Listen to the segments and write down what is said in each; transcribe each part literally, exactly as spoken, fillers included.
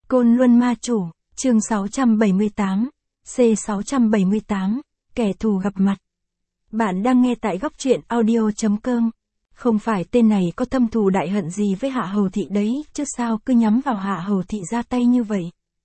Côn Luân Ma Chủ, chương sáu trăm bảy mươi tám, C sáu trăm bảy mươi tám, kẻ thù gặp mặt. Bạn đang nghe tại góc truyện audio chấm com. Không phải tên này có thâm thù đại hận gì với Hạ Hầu Thị đấy, chứ sao cứ nhắm vào Hạ Hầu Thị ra tay như vậy.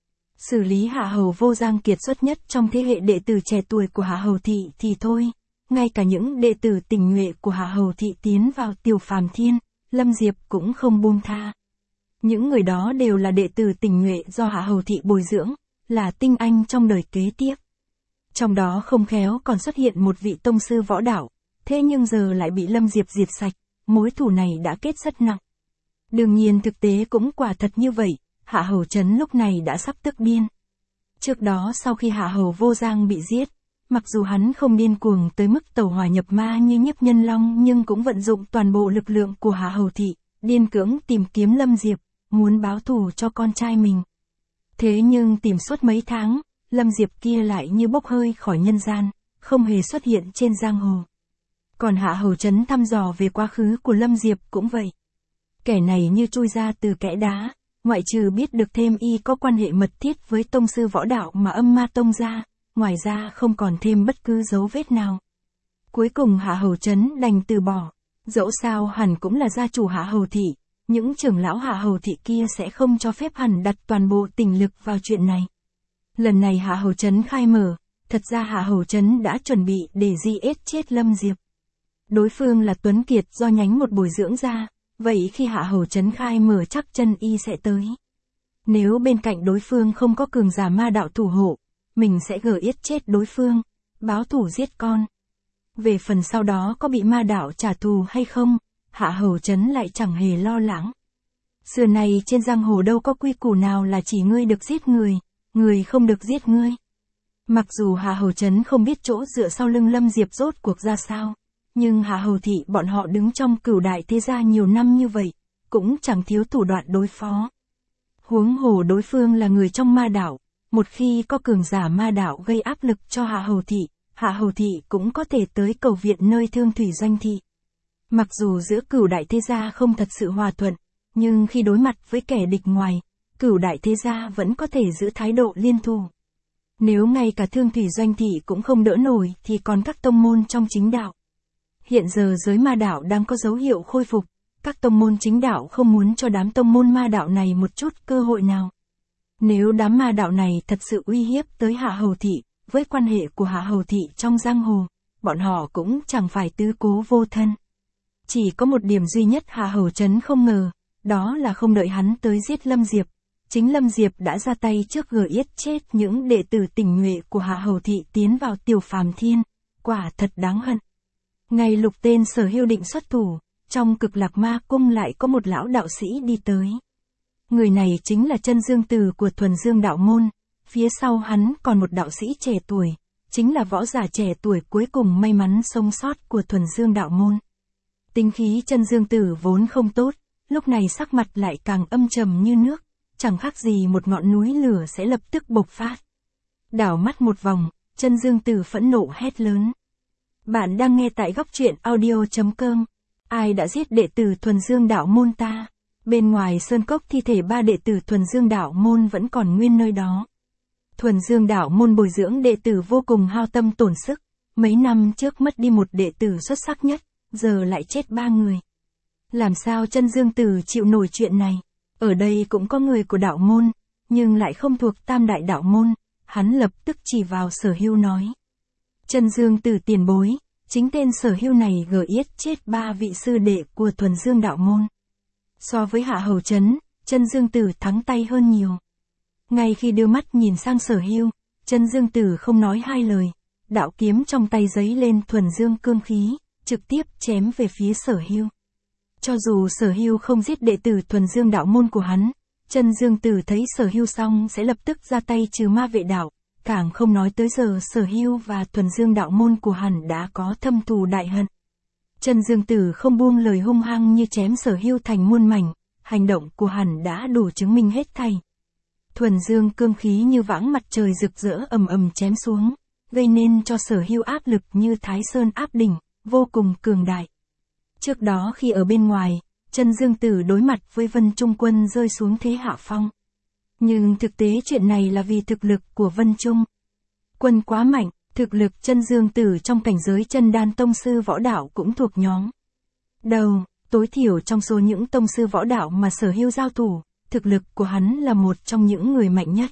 Xử lý Hạ Hầu Vô Giang kiệt xuất nhất trong thế hệ đệ tử trẻ tuổi của Hạ Hầu Thị thì thôi, ngay cả những đệ tử tình nhuệ của Hạ Hầu Thị tiến vào Tiểu Phàm Thiên, Lâm Diệp cũng không buông tha. Những người đó đều là đệ tử tình nhuệ do Hạ Hầu Thị bồi dưỡng, là tinh anh trong đời kế tiếp. Trong đó không khéo còn xuất hiện một vị tông sư võ đạo, thế nhưng giờ lại bị Lâm Diệp diệt sạch, mối thù này đã kết rất nặng. Đương nhiên thực tế cũng quả thật như vậy, Hạ Hầu Trấn lúc này đã sắp tức điên. Trước đó sau khi Hạ Hầu Vô Giang bị giết, mặc dù hắn không điên cuồng tới mức tẩu hỏa nhập ma như Nhiếp Nhân Long nhưng cũng vận dụng toàn bộ lực lượng của Hạ Hầu Thị, điên cưỡng tìm kiếm Lâm Diệp, muốn báo thù cho con trai mình. Thế nhưng tìm suốt mấy tháng, Lâm Diệp kia lại như bốc hơi khỏi nhân gian, không hề xuất hiện trên giang hồ. Còn Hạ Hầu Trấn thăm dò về quá khứ của Lâm Diệp cũng vậy. Kẻ này như chui ra từ kẽ đá, ngoại trừ biết được thêm y có quan hệ mật thiết với tông sư võ đạo mà Âm Ma Tông ra, ngoài ra không còn thêm bất cứ dấu vết nào. Cuối cùng Hạ Hầu Trấn đành từ bỏ, dẫu sao hẳn cũng là gia chủ Hạ Hầu Thị, những trưởng lão Hạ Hầu Thị kia sẽ không cho phép hẳn đặt toàn bộ tình lực vào chuyện này. Lần này Hạ Hầu Trấn khai mở, thật ra Hạ Hầu Trấn đã chuẩn bị để di ết chết Lâm Diệp. Đối phương là Tuấn Kiệt do nhánh một bồi dưỡng ra, vậy khi Hạ Hầu Trấn khai mở chắc chân y sẽ tới. Nếu bên cạnh đối phương không có cường giả ma đạo thủ hộ, mình sẽ gỡ yết chết đối phương, báo thù giết con. Về phần sau đó có bị ma đạo trả thù hay không, Hạ Hầu Trấn lại chẳng hề lo lắng. Xưa này trên giang hồ đâu có quy củ nào là chỉ ngươi được giết người, người không được giết ngươi. Mặc dù Hạ Hầu Trấn không biết chỗ dựa sau lưng Lâm Diệp rốt cuộc ra sao, nhưng Hạ Hầu Thị bọn họ đứng trong Cửu Đại thế gia nhiều năm như vậy, cũng chẳng thiếu thủ đoạn đối phó. Huống hồ đối phương là người trong ma đạo, một khi có cường giả ma đạo gây áp lực cho Hạ Hầu Thị, Hạ Hầu Thị cũng có thể tới cầu viện nơi Thương Thủy Doanh Thị. Mặc dù giữa Cửu Đại thế gia không thật sự hòa thuận, nhưng khi đối mặt với kẻ địch ngoài, Cửu Đại thế gia vẫn có thể giữ thái độ liên thủ. Nếu ngay cả Thương Thủy Doanh Thị cũng không đỡ nổi thì còn các tông môn trong chính đạo. Hiện giờ giới ma đạo đang có dấu hiệu khôi phục, các tông môn chính đạo không muốn cho đám tông môn ma đạo này một chút cơ hội nào. Nếu đám ma đạo này thật sự uy hiếp tới Hạ Hầu Thị, với quan hệ của Hạ Hầu Thị trong giang hồ, bọn họ cũng chẳng phải tứ cố vô thân. Chỉ có một điểm duy nhất Hạ Hầu Trấn không ngờ, đó là không đợi hắn tới giết Lâm Diệp. Chính Lâm Diệp đã ra tay trước gỡ yết chết những đệ tử tình nhuệ của Hạ Hầu Thị tiến vào Tiểu Phàm Thiên, quả thật đáng hận. Ngày lục tên Sở Hưu định xuất thủ, trong Cực Lạc Ma Cung lại có một lão đạo sĩ đi tới. Người này chính là Chân Dương Tử của Thuần Dương Đạo Môn, phía sau hắn còn một đạo sĩ trẻ tuổi, chính là võ giả trẻ tuổi cuối cùng may mắn sống sót của Thuần Dương Đạo Môn. Tính khí Chân Dương Tử vốn không tốt, lúc này sắc mặt lại càng âm trầm như nước, chẳng khác gì một ngọn núi lửa sẽ lập tức bộc phát. Đảo mắt một vòng, Chân Dương Tử phẫn nộ hét lớn. Bạn đang nghe tại góc truyện audio chấm com. Ai đã giết đệ tử Thuần Dương Đạo Môn ta? Bên ngoài sơn cốc thi thể ba đệ tử Thuần Dương Đạo Môn vẫn còn nguyên nơi đó. Thuần Dương Đạo Môn bồi dưỡng đệ tử vô cùng hao tâm tổn sức, mấy năm trước mất đi một đệ tử xuất sắc nhất, giờ lại chết ba người. Làm sao Chân Dương Tử chịu nổi chuyện này? Ở đây cũng có người của đạo môn, nhưng lại không thuộc Tam Đại Đạo Môn, hắn lập tức chỉ vào Sở Hưu nói. Chân Dương Tử tiền bối, chính tên Sở Hưu này gỡ yết chết ba vị sư đệ của Thuần Dương Đạo Môn. So với Hạ Hầu Trấn, Chân Dương Tử thắng tay hơn nhiều. Ngay khi đưa mắt nhìn sang Sở Hưu, Chân Dương Tử không nói hai lời, đạo kiếm trong tay giấy lên thuần dương cương khí, trực tiếp chém về phía Sở Hưu. Cho dù Sở Hưu không giết đệ tử Thuần Dương Đạo Môn của hắn, Chân Dương Tử thấy Sở Hưu xong sẽ lập tức ra tay trừ ma vệ đạo, càng không nói tới giờ Sở Hưu và Thuần Dương Đạo Môn của hắn đã có thâm thù đại hận. Chân Dương Tử không buông lời hung hăng như chém Sở Hưu thành muôn mảnh, hành động của hắn đã đủ chứng minh hết thảy. Thuần dương cương khí như vãng mặt trời rực rỡ ầm ầm chém xuống, gây nên cho Sở Hưu áp lực như Thái Sơn áp đỉnh, vô cùng cường đại. Trước đó khi ở bên ngoài, Chân Dương Tử đối mặt với Vân Trung Quân rơi xuống thế hạ phong. Nhưng thực tế chuyện này là vì thực lực của Vân Trung. Quân quá mạnh, thực lực chân dương tử trong cảnh giới chân đan tông sư võ đạo cũng thuộc nhóm đầu, tối thiểu trong số những tông sư võ đạo mà Sở Hưu giao thủ, thực lực của hắn là một trong những người mạnh nhất.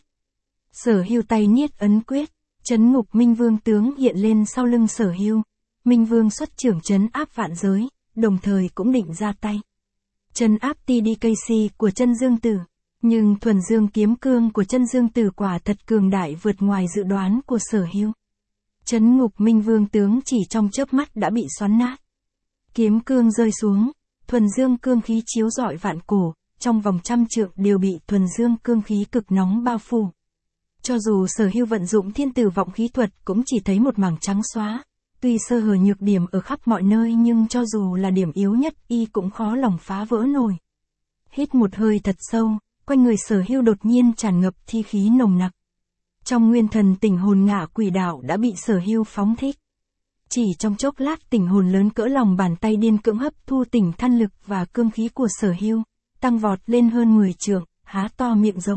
Sở Hưu tay niết ấn quyết, trấn ngục Minh Vương tướng hiện lên sau lưng Sở Hưu. Minh Vương xuất trưởng trấn áp vạn giới, đồng thời cũng định ra tay trấn áp tê đê ca xê của chân dương tử. Nhưng thuần dương kiếm cương của chân dương tử quả thật cường đại vượt ngoài dự đoán của Sở Hưu. Trấn ngục Minh Vương tướng chỉ trong chớp mắt đã bị xoắn nát. Kiếm cương rơi xuống, thuần dương cương khí chiếu rọi vạn cổ, trong vòng trăm trượng đều bị thuần dương cương khí cực nóng bao phủ. Cho dù Sở Hưu vận dụng thiên tử vọng khí thuật cũng chỉ thấy một mảng trắng xóa. Tuy sơ hở nhược điểm ở khắp mọi nơi nhưng cho dù là điểm yếu nhất y cũng khó lòng phá vỡ nổi. Hít một hơi thật sâu, quanh người Sở Hưu đột nhiên tràn ngập thi khí nồng nặc. Trong nguyên thần tình hồn ngạ quỷ đạo đã bị Sở Hưu phóng thích. Chỉ trong chốc lát tình hồn lớn cỡ lòng bàn tay điên cưỡng hấp thu tỉnh than lực và cương khí của Sở Hưu, tăng vọt lên hơn mười trượng, há to miệng rộng.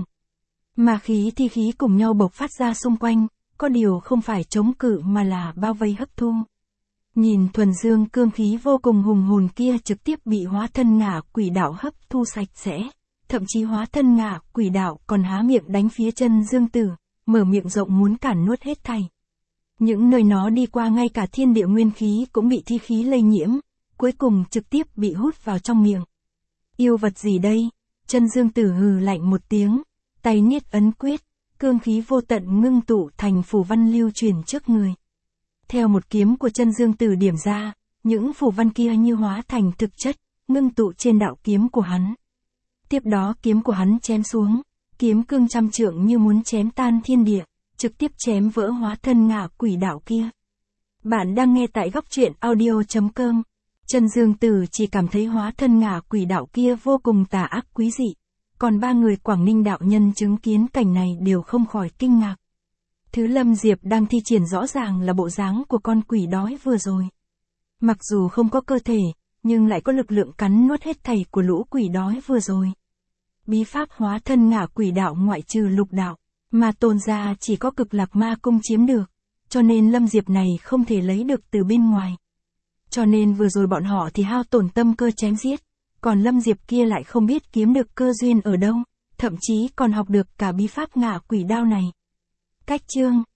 Mà khí thi khí cùng nhau bộc phát ra xung quanh, có điều không phải chống cự mà là bao vây hấp thu. Nhìn thuần dương cương khí vô cùng hùng hồn kia trực tiếp bị hóa thân ngạ quỷ đạo hấp thu sạch sẽ. Thậm chí hóa thân ngạ quỷ đạo còn há miệng đánh phía chân dương tử, mở miệng rộng muốn cản nuốt hết thảy. Những nơi nó đi qua ngay cả thiên địa nguyên khí cũng bị thi khí lây nhiễm, cuối cùng trực tiếp bị hút vào trong miệng. Yêu vật gì đây? Chân dương tử hừ lạnh một tiếng, tay niết ấn quyết, cương khí vô tận ngưng tụ thành phù văn lưu truyền trước người. Theo một kiếm của chân dương tử điểm ra, những phù văn kia như hóa thành thực chất, ngưng tụ trên đạo kiếm của hắn. Tiếp đó kiếm của hắn chém xuống, kiếm cương trăm trượng như muốn chém tan thiên địa, trực tiếp chém vỡ hóa thân ngạ quỷ đạo kia. Bạn đang nghe tại góc truyện audio chấm com. Chân dương tử chỉ cảm thấy hóa thân ngạ quỷ đạo kia vô cùng tà ác quý dị. Còn ba người Quảng Ninh đạo nhân chứng kiến cảnh này đều không khỏi kinh ngạc. Thứ Lâm Diệp đang thi triển rõ ràng là bộ dáng của con quỷ đói vừa rồi. Mặc dù không có cơ thể, nhưng lại có lực lượng cắn nuốt hết thảy của lũ quỷ đói vừa rồi. Bí pháp hóa thân ngạ quỷ đạo ngoại trừ lục đạo, mà tồn ra chỉ có Cực Lạc Ma Cung chiếm được, cho nên Lâm Diệp này không thể lấy được từ bên ngoài. Cho nên vừa rồi bọn họ thì hao tổn tâm cơ chém giết, còn Lâm Diệp kia lại không biết kiếm được cơ duyên ở đâu, thậm chí còn học được cả bí pháp ngạ quỷ đao này. Cách chương